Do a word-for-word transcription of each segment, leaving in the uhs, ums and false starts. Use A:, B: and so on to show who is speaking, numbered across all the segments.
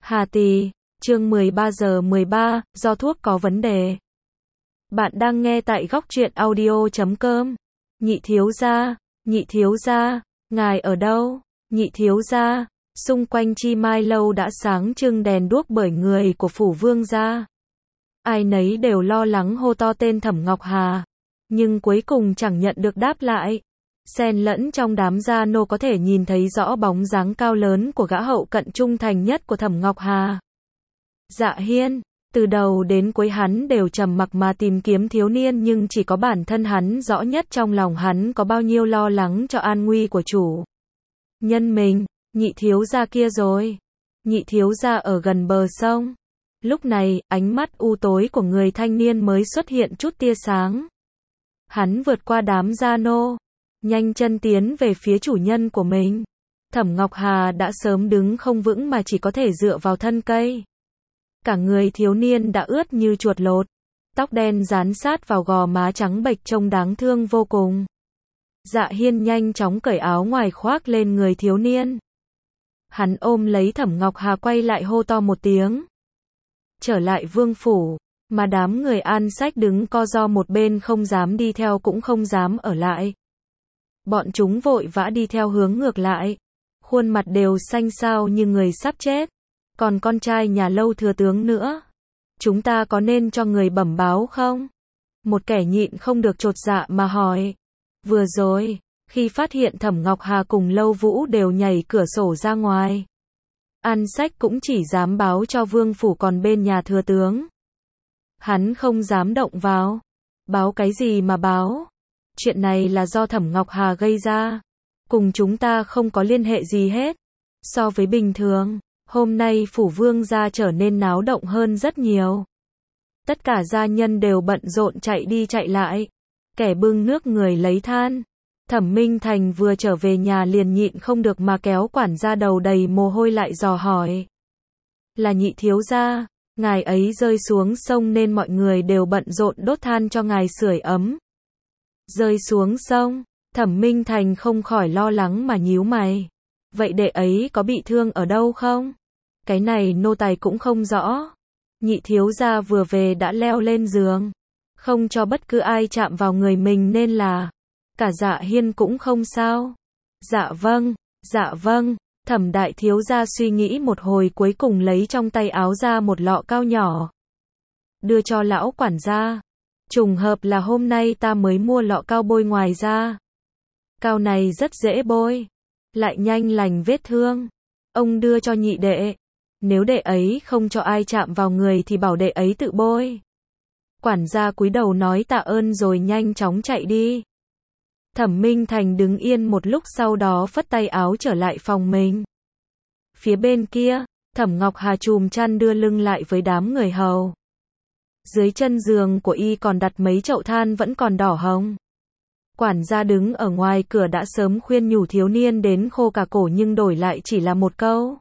A: Hà Tỳ, chương mười ba giờ mười ba, do thuốc có vấn đề. Bạn đang nghe tại góc truyện audio chấm com. Nhị thiếu gia, nhị thiếu gia, ngài ở đâu? Nhị thiếu gia, xung quanh Chi Mai lâu đã sáng trưng đèn đuốc bởi người của phủ vương gia. Ai nấy đều lo lắng hô to tên Thẩm Ngọc Hà, nhưng cuối cùng chẳng nhận được đáp lại. Xen lẫn trong đám gia nô có thể nhìn thấy rõ bóng dáng cao lớn của gã hậu cận trung thành nhất của Thẩm Ngọc Hà. Dạ Hiên, từ đầu đến cuối hắn đều trầm mặc mà tìm kiếm thiếu niên, nhưng chỉ có bản thân hắn rõ nhất trong lòng hắn có bao nhiêu lo lắng cho an nguy của chủ nhân mình. Nhị thiếu gia kia rồi. Nhị thiếu gia ở gần bờ sông. Lúc này, ánh mắt u tối của người thanh niên mới xuất hiện chút tia sáng. Hắn vượt qua đám gia nô, nhanh chân tiến về phía chủ nhân của mình. Thẩm Ngọc Hà đã sớm đứng không vững mà chỉ có thể dựa vào thân cây. Cả người thiếu niên đã ướt như chuột lột, tóc đen dán sát vào gò má trắng bệch trông đáng thương vô cùng. Dạ Hiên nhanh chóng cởi áo ngoài khoác lên người thiếu niên. Hắn ôm lấy Thẩm Ngọc Hà quay lại hô to một tiếng. Trở lại vương phủ, mà đám người An Sách đứng co ro một bên không dám đi theo cũng không dám ở lại. Bọn chúng vội vã đi theo hướng ngược lại, khuôn mặt đều xanh xao như người sắp chết. Còn con trai nhà lâu thừa tướng nữa, chúng ta có nên cho người bẩm báo không? Một kẻ nhịn không được chột dạ mà hỏi. Vừa rồi, khi phát hiện Thẩm Ngọc Hà cùng Lâu Vũ đều nhảy cửa sổ ra ngoài, An Sách cũng chỉ dám báo cho vương phủ, còn bên nhà thừa tướng hắn không dám động vào. Báo cái gì mà báo? Chuyện này là do Thẩm Ngọc Hà gây ra, cùng chúng ta không có liên hệ gì hết. So với bình thường, hôm nay phủ vương gia trở nên náo động hơn rất nhiều. Tất cả gia nhân đều bận rộn chạy đi chạy lại, kẻ bưng nước người lấy than. Thẩm Minh Thành vừa trở về nhà liền nhịn không được mà kéo quản gia đầu đầy mồ hôi lại dò hỏi. Là nhị thiếu gia, ngài ấy rơi xuống sông nên mọi người đều bận rộn đốt than cho ngài sưởi ấm. Rơi xuống sông, Thẩm Minh Thành không khỏi lo lắng mà nhíu mày. Vậy đệ ấy có bị thương ở đâu không? Cái này nô tài cũng không rõ. Nhị thiếu gia vừa về đã leo lên giường, không cho bất cứ ai chạm vào người mình nên là cả Dạ Hiên cũng không sao. Dạ vâng, dạ vâng. Thẩm đại thiếu gia suy nghĩ một hồi cuối cùng lấy trong tay áo ra một lọ cao nhỏ, đưa cho lão quản gia. Trùng hợp là hôm nay ta mới mua lọ cao bôi ngoài ra. Cao này rất dễ bôi, lại nhanh lành vết thương. Ông đưa cho nhị đệ. Nếu đệ ấy không cho ai chạm vào người thì bảo đệ ấy tự bôi. Quản gia cúi đầu nói tạ ơn rồi nhanh chóng chạy đi. Thẩm Minh Thành đứng yên một lúc sau đó phất tay áo trở lại phòng mình. Phía bên kia, Thẩm Ngọc Hà chùm chăn đưa lưng lại với đám người hầu. Dưới chân giường của y còn đặt mấy chậu than vẫn còn đỏ hồng. Quản gia đứng ở ngoài cửa đã sớm khuyên nhủ thiếu niên đến khô cả cổ nhưng đổi lại chỉ là một câu.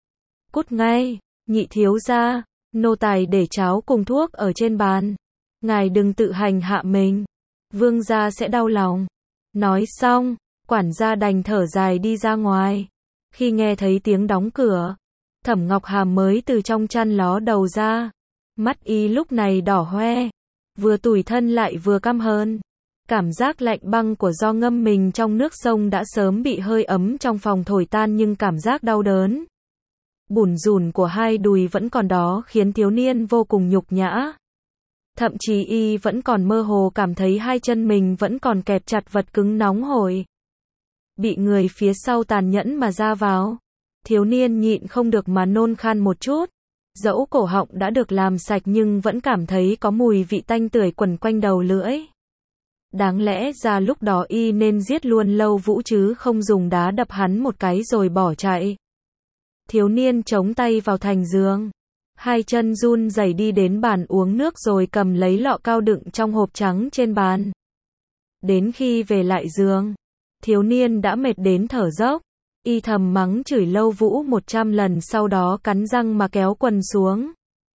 A: Cút ngay, nhị thiếu gia, nô tài để cháo cùng thuốc ở trên bàn. Ngài đừng tự hành hạ mình, vương gia sẽ đau lòng. Nói xong, quản gia đành thở dài đi ra ngoài. Khi nghe thấy tiếng đóng cửa, Thẩm Ngọc Hà mới từ trong chăn ló đầu ra. Mắt y lúc này đỏ hoe, vừa tủi thân lại vừa căm hờn. Cảm giác lạnh băng của do ngâm mình trong nước sông đã sớm bị hơi ấm trong phòng thổi tan, nhưng cảm giác đau đớn bủn rủn của hai đùi vẫn còn đó khiến thiếu niên vô cùng nhục nhã. Thậm chí y vẫn còn mơ hồ cảm thấy hai chân mình vẫn còn kẹp chặt vật cứng nóng hổi. Bị người phía sau tàn nhẫn mà ra vào. Thiếu niên nhịn không được mà nôn khan một chút. Dẫu cổ họng đã được làm sạch nhưng vẫn cảm thấy có mùi vị tanh tưởi quẩn quanh đầu lưỡi. Đáng lẽ ra lúc đó y nên giết luôn Lâu Vũ chứ không dùng đá đập hắn một cái rồi bỏ chạy. Thiếu niên chống tay vào thành giường, hai chân run rẩy đi đến bàn uống nước rồi cầm lấy lọ cao đựng trong hộp trắng trên bàn. Đến khi về lại giường, thiếu niên đã mệt đến thở dốc. Y thầm mắng chửi Lâu Vũ một trăm lần, sau đó cắn răng mà kéo quần xuống,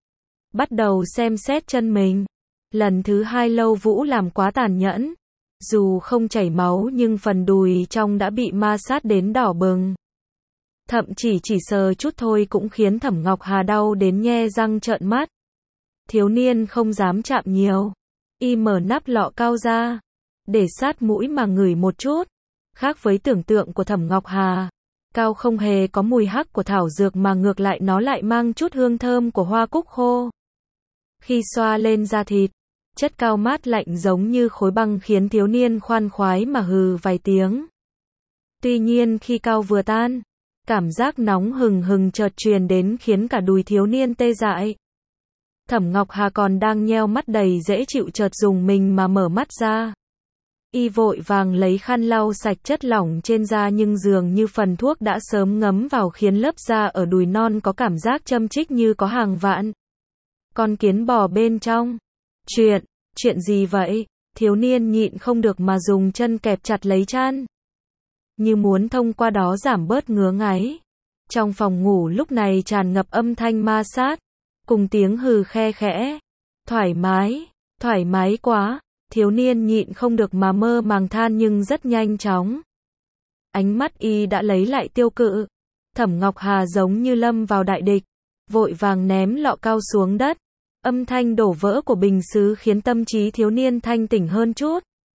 A: bắt đầu xem xét chân mình. Lần thứ hai Lâu Vũ làm quá tàn nhẫn. Dù không chảy máu nhưng phần đùi trong đã bị ma sát đến đỏ bừng. Thậm chỉ chỉ sờ chút thôi cũng khiến Thẩm Ngọc Hà đau đến nhe răng trợn mắt. Thiếu niên không dám chạm nhiều. Y mở nắp lọ cao ra, để sát mũi mà ngửi một chút. Khác với tưởng tượng của Thẩm Ngọc Hà, cao không hề có mùi hắc của thảo dược mà ngược lại nó lại mang chút hương thơm của hoa cúc khô. Khi xoa lên da thịt, chất cao mát lạnh giống như khối băng khiến thiếu niên khoan khoái mà hừ vài tiếng. Tuy nhiên khi cao vừa tan, cảm giác nóng hừng hừng chợt truyền đến khiến cả đùi thiếu niên tê dại. Thẩm Ngọc Hà còn đang nheo mắt đầy dễ chịu chợt dùng mình mà mở mắt ra. Y vội vàng lấy khăn lau sạch chất lỏng trên da nhưng dường như phần thuốc đã sớm ngấm vào khiến lớp da ở đùi non có cảm giác châm chích như có hàng vạn con kiến bò bên trong. Chuyện, chuyện gì vậy? Thiếu niên nhịn không được mà dùng chân kẹp chặt lấy trán, như muốn thông qua đó giảm bớt ngứa ngáy. Trong phòng ngủ lúc này tràn ngập âm thanh ma sát, cùng tiếng hừ khe khẽ. Thoải mái, thoải mái quá. Thiếu niên nhịn không được mà mơ màng than nhưng rất nhanh chóng. Ánh mắt y đã lấy lại tiêu cự. Thẩm Ngọc Hà giống như lâm vào đại địch, vội vàng ném lọ cao xuống đất. Âm thanh đổ vỡ của bình sứ khiến tâm trí thiếu niên thanh tỉnh hơn chút.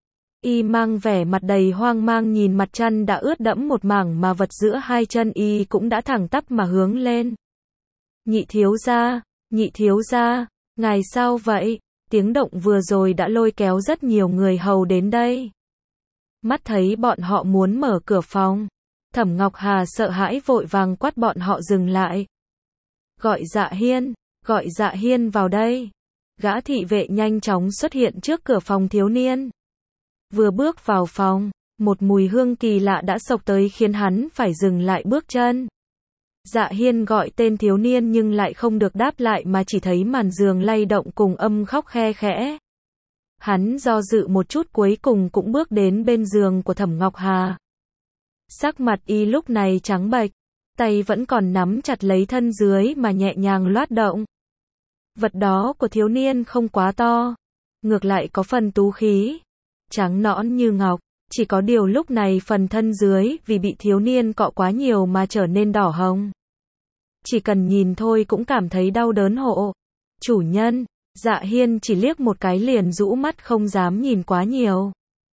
A: Y mang vẻ mặt đầy hoang mang nhìn mặt chân đã ướt đẫm một mảng mà vật giữa hai chân y cũng đã thẳng tắp mà hướng lên. Nhị thiếu gia, nhị thiếu gia, ngài sao vậy? Tiếng động vừa rồi đã lôi kéo rất nhiều người hầu đến đây. Mắt thấy bọn họ muốn mở cửa phòng, Thẩm Ngọc Hà sợ hãi vội vàng quát bọn họ dừng lại. Gọi Dạ Hiên, gọi Dạ Hiên vào đây. Gã thị vệ nhanh chóng xuất hiện trước cửa phòng thiếu niên. Vừa bước vào phòng, một mùi hương kỳ lạ đã xộc tới khiến hắn phải dừng lại bước chân. Dạ Hiên gọi tên thiếu niên nhưng lại không được đáp lại mà chỉ thấy màn giường lay động cùng âm khóc khe khẽ. Hắn do dự một chút cuối cùng cũng bước đến bên giường của Thẩm Ngọc Hà. Sắc mặt y lúc này trắng bệch, tay vẫn còn nắm chặt lấy thân dưới mà nhẹ nhàng loát động. Vật đó của thiếu niên không quá to, ngược lại có phần tú khí, trắng nõn như ngọc. Chỉ có điều lúc này phần thân dưới vì bị thiếu niên cọ quá nhiều mà trở nên đỏ hồng. Chỉ cần nhìn thôi cũng cảm thấy đau đớn hộ. Chủ nhân, Dạ Hiên chỉ liếc một cái liền rũ mắt không dám nhìn quá nhiều.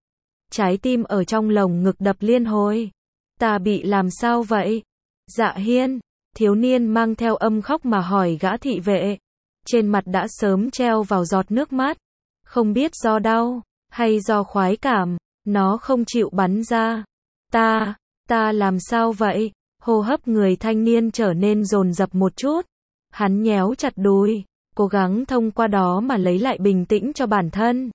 A: Trái tim ở trong lồng ngực đập liên hồi. Ta bị làm sao vậy? Dạ Hiên, thiếu niên mang theo âm khóc mà hỏi gã thị vệ. Trên mặt đã sớm treo vào giọt nước mắt. Không biết do đau, hay do khoái cảm. Nó không chịu bắn ra. Ta, ta làm sao vậy? Hô hấp người thanh niên trở nên dồn dập một chút. Hắn nhéo chặt đùi, cố gắng thông qua đó mà lấy lại bình tĩnh cho bản thân.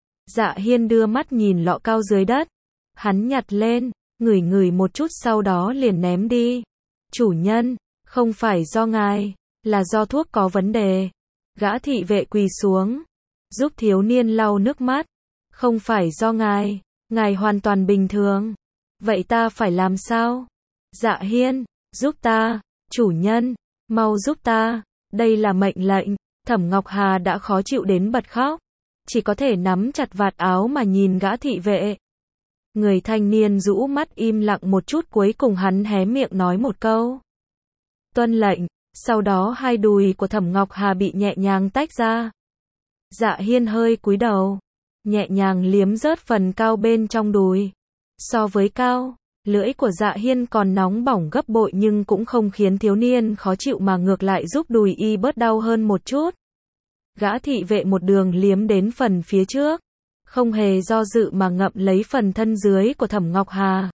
A: Dạ Hiên đưa mắt nhìn lọ cao dưới đất. Hắn nhặt lên, ngửi ngửi một chút sau đó liền ném đi. Chủ nhân, không phải do ngài, là do thuốc có vấn đề. Gã thị vệ quỳ xuống, giúp thiếu niên lau nước mắt. Không phải do ngài. Ngài hoàn toàn bình thường. Vậy ta phải làm sao? Dạ Hiên, giúp ta, chủ nhân, mau giúp ta, đây là mệnh lệnh. Thẩm Ngọc Hà đã khó chịu đến bật khóc, chỉ có thể nắm chặt vạt áo mà nhìn gã thị vệ. Người thanh niên rũ mắt im lặng một chút cuối cùng hắn hé miệng nói một câu. Tuân lệnh, sau đó hai đùi của Thẩm Ngọc Hà bị nhẹ nhàng tách ra. Dạ Hiên hơi cúi đầu, nhẹ nhàng liếm rớt phần cao bên trong đùi. So với cao, lưỡi của Dạ Hiên còn nóng bỏng gấp bội nhưng cũng không khiến thiếu niên khó chịu mà ngược lại giúp đùi y bớt đau hơn một chút. Gã thị vệ một đường liếm đến phần phía trước, không hề do dự mà ngậm lấy phần thân dưới của Thẩm Ngọc Hà.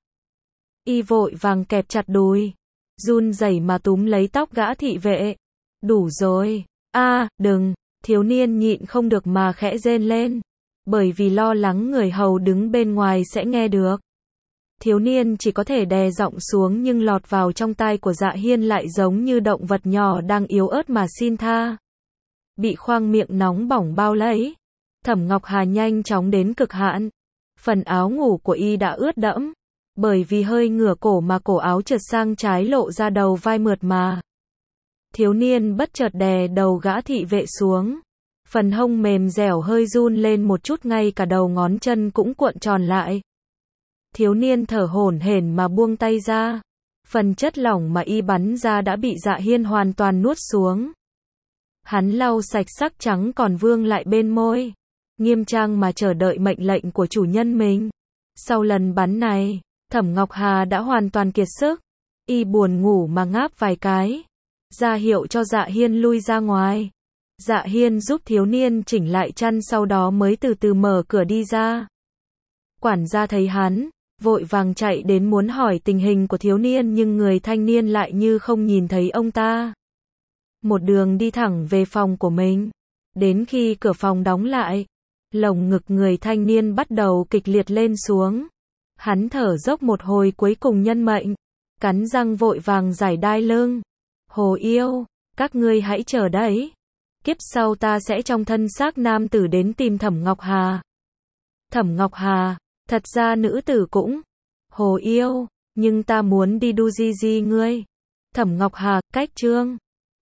A: Y vội vàng kẹp chặt đùi, run rẩy mà túm lấy tóc gã thị vệ. Đủ rồi, a, à, đừng, thiếu niên nhịn không được mà khẽ rên lên. Bởi vì lo lắng người hầu đứng bên ngoài sẽ nghe được. Thiếu niên chỉ có thể đè giọng xuống nhưng lọt vào trong tai của Dạ Hiên lại giống như động vật nhỏ đang yếu ớt mà xin tha. Bị khoang miệng nóng bỏng bao lấy, Thẩm Ngọc Hà nhanh chóng đến cực hạn. Phần áo ngủ của y đã ướt đẫm, bởi vì hơi ngửa cổ mà cổ áo trượt sang trái lộ ra đầu vai mượt mà. Thiếu niên bất chợt đè đầu gã thị vệ xuống. Phần hông mềm dẻo hơi run lên một chút ngay cả đầu ngón chân cũng cuộn tròn lại. Thiếu niên thở hổn hển mà buông tay ra. Phần chất lỏng mà y bắn ra đã bị Dạ Hiên hoàn toàn nuốt xuống. Hắn lau sạch sắc trắng còn vương lại bên môi, nghiêm trang mà chờ đợi mệnh lệnh của chủ nhân mình. Sau lần bắn này, Thẩm Ngọc Hà đã hoàn toàn kiệt sức. Y buồn ngủ mà ngáp vài cái, ra hiệu cho Dạ Hiên lui ra ngoài. Dạ Hiên giúp thiếu niên chỉnh lại chăn, sau đó mới từ từ mở cửa đi ra. Quản gia thấy hắn, vội vàng chạy đến muốn hỏi tình hình của thiếu niên, nhưng người thanh niên lại như không nhìn thấy ông ta. Một đường đi thẳng về phòng của mình. Đến khi cửa phòng đóng lại, lồng ngực người thanh niên bắt đầu kịch liệt lên xuống. Hắn thở dốc một hồi cuối cùng nhân mệnh, cắn răng vội vàng giải đai lưng. Hồ yêu, các ngươi hãy chờ đấy. Kiếp sau ta sẽ trong thân xác nam tử đến tìm Thẩm Ngọc Hà. Thẩm Ngọc Hà, thật ra nữ tử cũng. Hồ yêu, nhưng ta muốn đi đu di di ngươi. Thẩm Ngọc Hà, cách chương.